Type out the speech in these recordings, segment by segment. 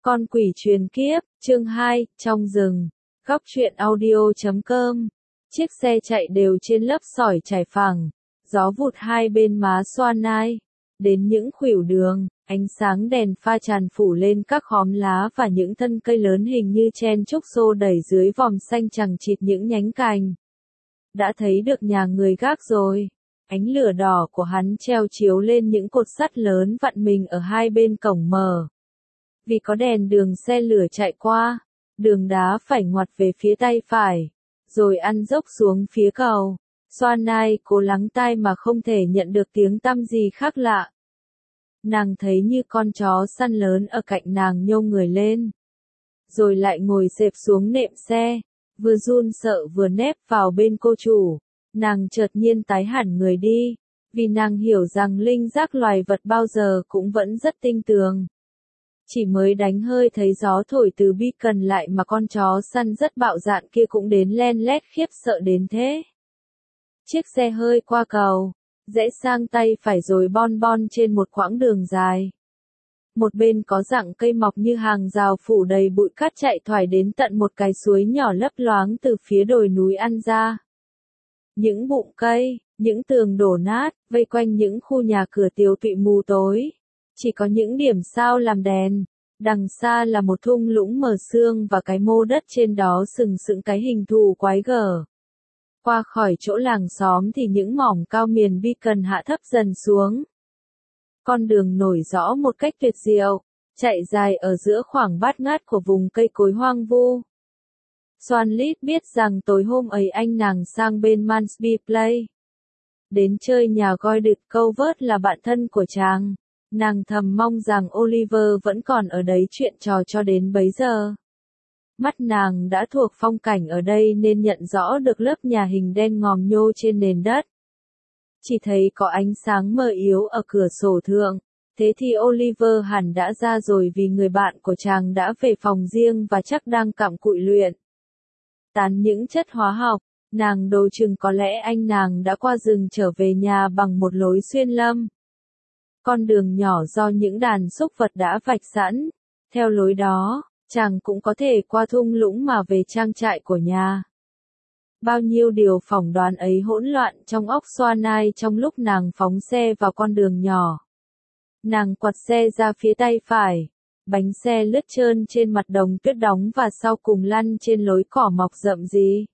Con quỷ truyền kiếp, chương 2, trong rừng. Góc truyện audio.com. Chiếc xe chạy đều trên lớp sỏi trải phẳng, gió vụt hai bên má xoa nai. Đến những khuỷu đường, ánh sáng đèn pha tràn phủ lên các khóm lá và những thân cây lớn hình như chen chúc xô đẩy dưới vòm xanh chằng chịt những nhánh cành. Đã thấy được nhà người gác rồi. Ánh lửa đỏ của hắn treo chiếu lên những cột sắt lớn vặn mình ở hai bên cổng mở. Vì có đèn đường xe lửa chạy qua, đường đá phải ngoặt về phía tay phải, rồi ăn dốc xuống phía cầu. Xoan Nai cố lắng tai mà không thể nhận được tiếng tăm gì khác lạ. Nàng thấy như con chó săn lớn ở cạnh nàng nhô người lên, rồi lại ngồi xẹp xuống nệm xe, vừa run sợ vừa nép vào bên cô chủ. Nàng chợt nhiên tái hẳn người đi, vì nàng hiểu rằng linh giác loài vật bao giờ cũng vẫn rất tinh tường. Chỉ mới đánh hơi thấy gió thổi từ beacon lại mà con chó săn rất bạo dạn kia cũng đến len lét khiếp sợ đến thế. Chiếc xe hơi qua cầu, rẽ sang tay phải rồi bon bon trên một quãng đường dài. Một bên có rặng cây mọc như hàng rào phủ đầy bụi cát chạy thoải đến tận một cái suối nhỏ lấp loáng từ phía đồi núi ăn ra. Những bụi cây, những tường đổ nát, vây quanh những khu nhà cửa tiều tụy mù tối. Chỉ có những điểm sao làm đèn. Đằng xa là một thung lũng mờ sương và cái mô đất trên đó sừng sững cái hình thù quái gở. Qua khỏi chỗ làng xóm thì những mỏm cao miền beacon hạ thấp dần xuống. Con đường nổi rõ một cách tuyệt diệu, chạy dài ở giữa khoảng bát ngát của vùng cây cối hoang vu. Swanlit biết rằng tối hôm ấy anh nàng sang bên Mansby Play. Đến chơi nhà Goydit Covert là bạn thân của chàng. Nàng thầm mong rằng Oliver vẫn còn ở đấy chuyện trò cho đến bấy giờ. Mắt nàng đã thuộc phong cảnh ở đây nên nhận rõ được lớp nhà hình đen ngòm nhô trên nền đất. Chỉ thấy có ánh sáng mờ yếu ở cửa sổ thượng. Thế thì Oliver hẳn đã ra rồi vì người bạn của chàng đã về phòng riêng và chắc đang cặm cụi luyện tán những chất hóa học. Nàng đồ chừng có lẽ anh nàng đã qua rừng trở về nhà bằng một lối xuyên lâm. Con đường nhỏ do những đàn súc vật đã vạch sẵn. Theo lối đó, chàng cũng có thể qua thung lũng mà về trang trại của nhà. Bao nhiêu điều phỏng đoán ấy hỗn loạn trong óc Xoa Nai trong lúc nàng phóng xe vào con đường nhỏ. Nàng quặt xe ra phía tay phải. Bánh xe lướt trơn trên mặt đồng tuyết đóng và sau cùng lăn trên lối cỏ mọc rậm rì.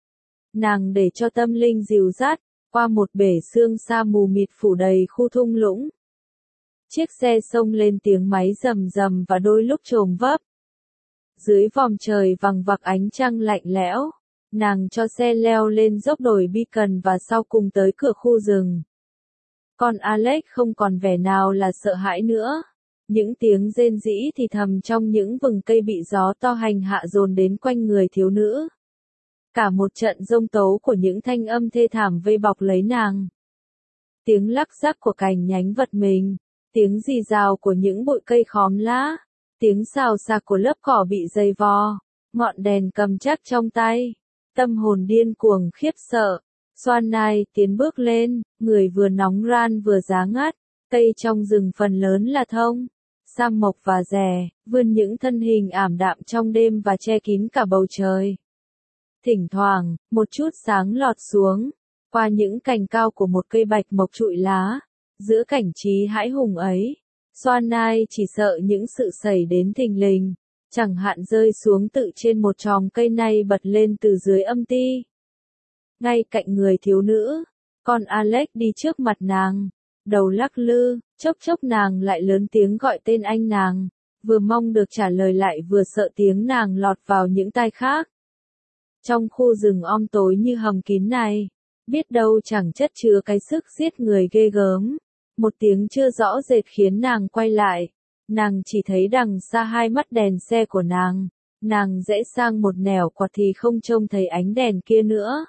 Nàng để cho tâm linh dìu dắt, qua một bể sương sa mù mịt phủ đầy khu thung lũng. Chiếc xe xông lên tiếng máy rầm rầm và đôi lúc chồm vấp. Dưới vòm trời vằng vặc ánh trăng lạnh lẽo, nàng cho xe leo lên dốc đồi beacon và sau cùng tới cửa khu rừng. Con Alex không còn vẻ nào là sợ hãi nữa. Những tiếng rên rỉ thì thầm trong những vừng cây bị gió to hành hạ dồn đến quanh người thiếu nữ. Cả một trận dông tố của những thanh âm thê thảm vây bọc lấy nàng. Tiếng lắc rắc của cành nhánh vật mình, tiếng rì rào của những bụi cây khóm lá, tiếng xào xạc của lớp cỏ bị dày vò, ngọn đèn cầm chắc trong tay. Tâm hồn điên cuồng khiếp sợ. Xoan Nai tiến bước lên, người vừa nóng ran vừa giá ngắt. Cây trong rừng phần lớn là thông, sam mộc và rè, vươn những thân hình ảm đạm trong đêm và che kín cả bầu trời. Thỉnh thoảng, một chút sáng lọt xuống, qua những cành cao của một cây bạch mộc trụi lá. Giữa cảnh trí hãi hùng ấy, Xoan Nai chỉ sợ những sự xảy đến thình lình, chẳng hạn rơi xuống tự trên một chòm cây này bật lên từ dưới âm ti. Ngay cạnh người thiếu nữ, con Alex đi trước mặt nàng, đầu lắc lư, chốc chốc nàng lại lớn tiếng gọi tên anh nàng, vừa mong được trả lời lại vừa sợ tiếng nàng lọt vào những tai khác. Trong khu rừng om tối như hầm kín này, biết đâu chẳng chất chứa cái sức giết người ghê gớm. Một tiếng chưa rõ rệt khiến nàng quay lại. Nàng chỉ thấy đằng xa hai mắt đèn xe của nàng. Nàng rẽ sang một nẻo quạt thì không trông thấy ánh đèn kia nữa.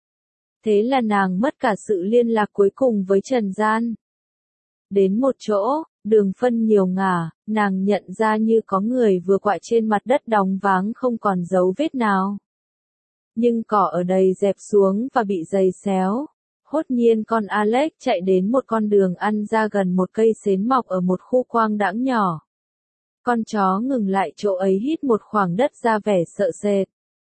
Thế là nàng mất cả sự liên lạc cuối cùng với trần gian. Đến một chỗ, đường phân nhiều ngả, nàng nhận ra như có người vừa quại trên mặt đất đóng váng không còn dấu vết nào. Nhưng cỏ ở đây dẹp xuống và bị giày xéo. Hốt nhiên con Alex chạy đến một con đường ăn ra gần một cây sến mọc ở một khu quang đãng nhỏ. Con chó ngừng lại chỗ ấy hít một khoảng đất ra vẻ sợ sệt.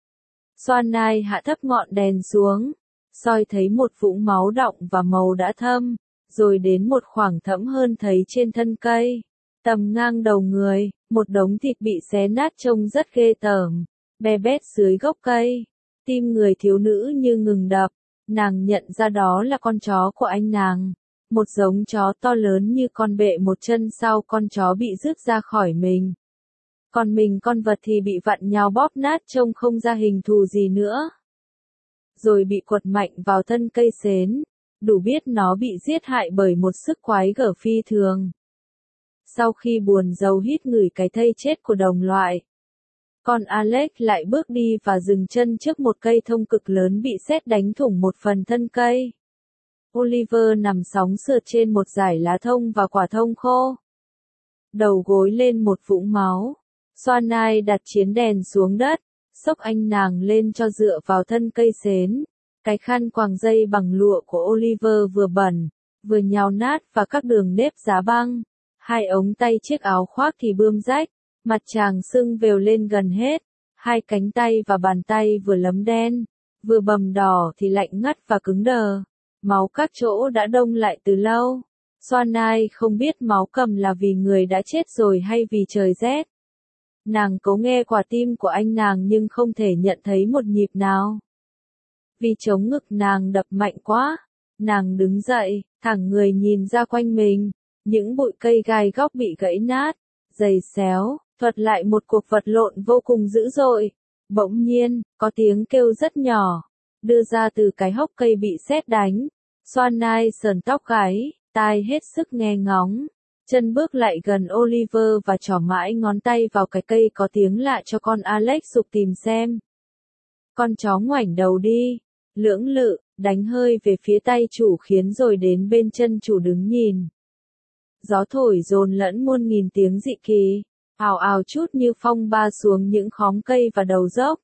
Swanai hạ thấp ngọn đèn xuống, soi thấy một vũng máu đọng và màu đã thâm, rồi đến một khoảng thẫm hơn thấy trên thân cây. Tầm ngang đầu người, một đống thịt bị xé nát trông rất ghê tởm, be bét dưới gốc cây. Tim người thiếu nữ như ngừng đập, nàng nhận ra đó là con chó của anh nàng. Một giống chó to lớn như con bệ một chân sau con chó bị rước ra khỏi mình. Còn mình con vật thì bị vặn nhào bóp nát trông không ra hình thù gì nữa. Rồi bị quật mạnh vào thân cây sến, đủ biết nó bị giết hại bởi một sức quái gở phi thường. Sau khi buồn rầu hít ngửi cái thây chết của đồng loại, con Alex lại bước đi và dừng chân trước một cây thông cực lớn bị sét đánh thủng một phần thân cây. Oliver nằm sóng sượt trên một dải lá thông và quả thông khô. Đầu gối lên một vũng máu. Swanai đặt chiến đèn xuống đất, xốc anh nàng lên cho dựa vào thân cây sến. Cái khăn quàng dây bằng lụa của Oliver vừa bẩn, vừa nhào nát và các đường nếp giá băng. Hai ống tay chiếc áo khoác thì bươm rách, mặt chàng sưng vèo lên gần hết. Hai cánh tay và bàn tay vừa lấm đen, vừa bầm đỏ thì lạnh ngắt và cứng đờ. Máu các chỗ đã đông lại từ lâu. Swanai không biết máu cầm là vì người đã chết rồi hay vì trời rét. Nàng cố nghe quả tim của anh nàng nhưng không thể nhận thấy một nhịp nào. Vì trống ngực nàng đập mạnh quá, nàng đứng dậy, thẳng người nhìn ra quanh mình. Những bụi cây gai góc bị gãy nát, giày xéo, thuật lại một cuộc vật lộn vô cùng dữ dội. Bỗng nhiên, có tiếng kêu rất nhỏ, đưa ra từ cái hốc cây bị sét đánh. Swanai sờn tóc gáy, tai hết sức nghe ngóng. Chân bước lại gần Oliver và trỏ mãi ngón tay vào cái cây có tiếng lạ cho con Alex sục tìm xem. Con chó ngoảnh đầu đi, lưỡng lự, đánh hơi về phía tay chủ khiến rồi đến bên chân chủ đứng nhìn. Gió thổi dồn lẫn muôn nghìn tiếng dị kỳ, ào ào chút như phong ba xuống những khóm cây và đầu dốc.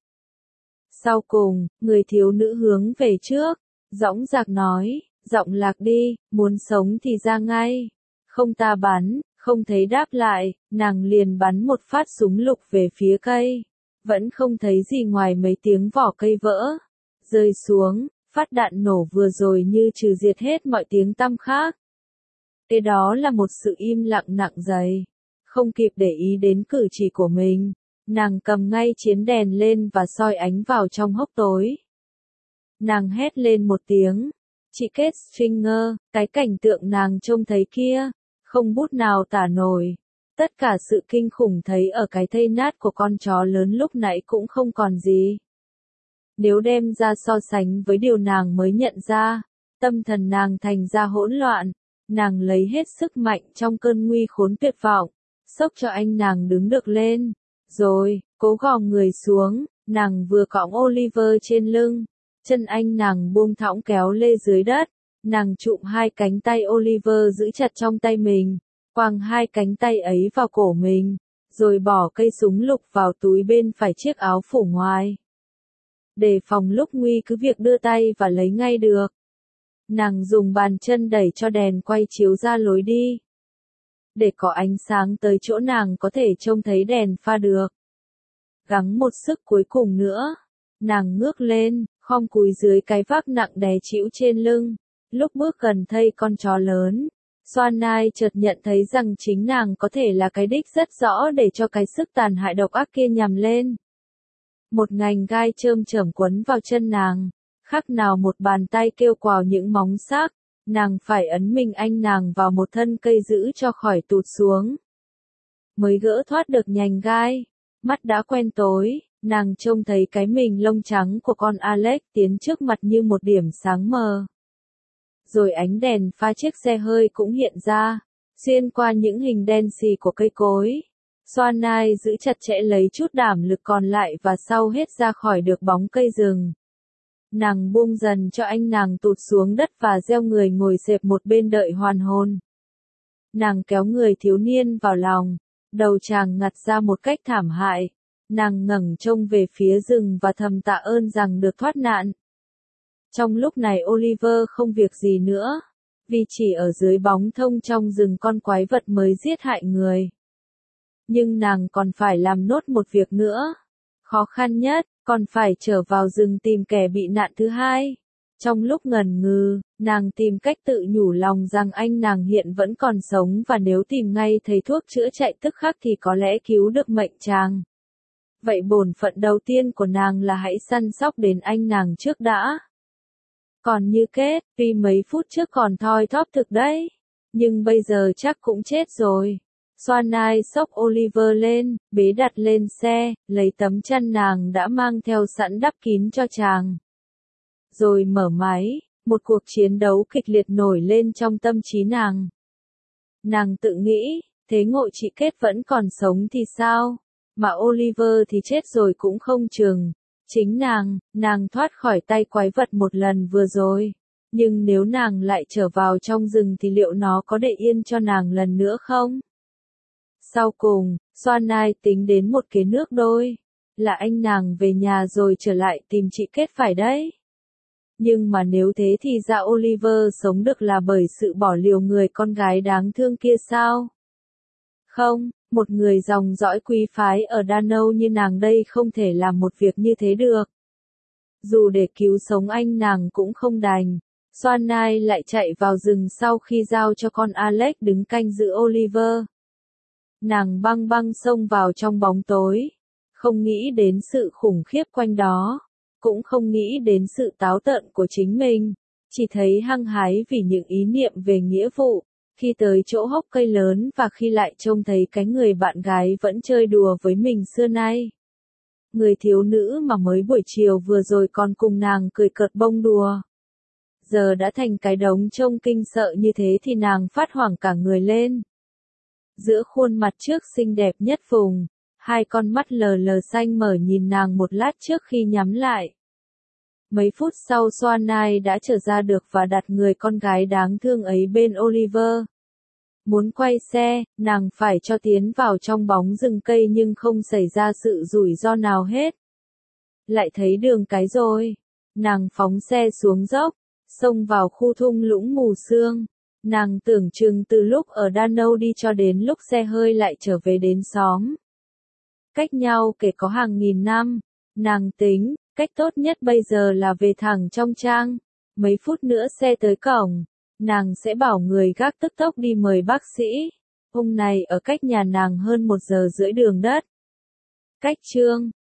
Sau cùng, người thiếu nữ hướng về trước, dõng dạc nói, giọng lạc đi, muốn sống thì ra ngay. Không ta bắn, không thấy đáp lại, nàng liền bắn một phát súng lục về phía cây. Vẫn không thấy gì ngoài mấy tiếng vỏ cây vỡ. Rơi xuống, phát đạn nổ vừa rồi như trừ diệt hết mọi tiếng tăm khác. Kế đó là một sự im lặng nặng dày. Không kịp để ý đến cử chỉ của mình, nàng cầm ngay chiến đèn lên và soi ánh vào trong hốc tối. Nàng hét lên một tiếng. Chị Kate Stringer, cái cảnh tượng nàng trông thấy kia, không bút nào tả nổi. Tất cả sự kinh khủng thấy ở cái thây nát của con chó lớn lúc nãy cũng không còn gì. Nếu đem ra so sánh với điều nàng mới nhận ra, tâm thần nàng thành ra hỗn loạn. Nàng lấy hết sức mạnh trong cơn nguy khốn tuyệt vọng, xốc cho anh nàng đứng được lên. Rồi, cố gò người xuống, nàng vừa cõng Oliver trên lưng. Chân anh nàng buông thõng kéo lê dưới đất. Nàng chụm hai cánh tay Oliver giữ chặt trong tay mình, quàng hai cánh tay ấy vào cổ mình, rồi bỏ cây súng lục vào túi bên phải chiếc áo phủ ngoài. Để phòng lúc nguy cứ việc đưa tay và lấy ngay được. Nàng dùng bàn chân đẩy cho đèn quay chiếu ra lối đi. Để có ánh sáng tới chỗ nàng có thể trông thấy đèn pha được. Gắng một sức cuối cùng nữa. Nàng ngước lên, khom cúi dưới cái vác nặng đè chịu trên lưng. Lúc bước gần thây con chó lớn, Swanai chợt nhận thấy rằng chính nàng có thể là cái đích rất rõ để cho cái sức tàn hại độc ác kia nhằm lên. Một ngành gai chơm chởm quấn vào chân nàng, khác nào một bàn tay kêu quào những móng xác, nàng phải ấn mình anh nàng vào một thân cây giữ cho khỏi tụt xuống. Mới gỡ thoát được nhành gai, mắt đã quen tối, nàng trông thấy cái mình lông trắng của con Alex tiến trước mặt như một điểm sáng mờ. Rồi ánh đèn pha chiếc xe hơi cũng hiện ra, xuyên qua những hình đen xì của cây cối. Swanai giữ chặt chẽ lấy chút đảm lực còn lại và sau hết ra khỏi được bóng cây rừng. Nàng buông dần cho anh nàng tụt xuống đất và gieo người ngồi xẹp một bên đợi hoàn hồn. Nàng kéo người thiếu niên vào lòng, đầu chàng ngặt ra một cách thảm hại. Nàng ngẩng trông về phía rừng và thầm tạ ơn rằng được thoát nạn. Trong lúc này Oliver không việc gì nữa, vì chỉ ở dưới bóng thông trong rừng con quái vật mới giết hại người. Nhưng nàng còn phải làm nốt một việc nữa. Khó khăn nhất, còn phải trở vào rừng tìm kẻ bị nạn thứ hai. Trong lúc ngần ngừ, nàng tìm cách tự nhủ lòng rằng anh nàng hiện vẫn còn sống và nếu tìm ngay thầy thuốc chữa chạy tức khắc thì có lẽ cứu được mệnh chàng. Vậy bổn phận đầu tiên của nàng là hãy săn sóc đến anh nàng trước đã. Còn như Kết, tuy mấy phút trước còn thoi thóp thực đấy, nhưng bây giờ chắc cũng chết rồi. Swanai xốc Oliver lên, bế đặt lên xe, lấy tấm chăn nàng đã mang theo sẵn đắp kín cho chàng. Rồi mở máy, một cuộc chiến đấu kịch liệt nổi lên trong tâm trí nàng. Nàng tự nghĩ, thế ngộ chị Kết vẫn còn sống thì sao? Mà Oliver thì chết rồi cũng không chừng. Chính nàng thoát khỏi tay quái vật một lần vừa rồi. Nhưng nếu nàng lại trở vào trong rừng thì liệu nó có để yên cho nàng lần nữa không? Sau cùng, Swanai tính đến một kế nước đôi. Là anh nàng về nhà rồi trở lại tìm chị Kết phải đấy. Nhưng mà nếu thế thì ra Oliver sống được là bởi sự bỏ liều người con gái đáng thương kia sao? Không, một người dòng dõi quý phái ở Dano như nàng đây không thể làm một việc như thế được. Dù để cứu sống anh nàng cũng không đành. Swanai lại chạy vào rừng sau khi giao cho con Alex đứng canh giữ Oliver. Nàng băng băng xông vào trong bóng tối. Không nghĩ đến sự khủng khiếp quanh đó. Cũng không nghĩ đến sự táo tợn của chính mình. Chỉ thấy hăng hái vì những ý niệm về nghĩa vụ. Khi tới chỗ hốc cây lớn và khi lại trông thấy cái người bạn gái vẫn chơi đùa với mình xưa nay. Người thiếu nữ mà mới buổi chiều vừa rồi còn cùng nàng cười cợt bông đùa. Giờ đã thành cái đống trông kinh sợ như thế thì nàng phát hoảng cả người lên. Giữa khuôn mặt trước xinh đẹp nhất vùng, hai con mắt lờ lờ xanh mở nhìn nàng một lát trước khi nhắm lại. Mấy phút sau Swanai đã trở ra được và đặt người con gái đáng thương ấy bên Oliver. Muốn quay xe, nàng phải cho tiến vào trong bóng rừng cây nhưng không xảy ra sự rủi ro nào hết. Lại thấy đường cái rồi. Nàng phóng xe xuống dốc, xông vào khu thung lũng mù sương. Nàng tưởng chừng từ lúc ở Dano đi cho đến lúc xe hơi lại trở về đến xóm. Cách nhau kể có hàng nghìn năm. Nàng tính, cách tốt nhất bây giờ là về thẳng trong trang. Mấy phút nữa xe tới cổng. Nàng sẽ bảo người gác tức tốc đi mời bác sĩ. Hôm này ở cách nhà nàng hơn 1 giờ rưỡi đường đất. Cách chương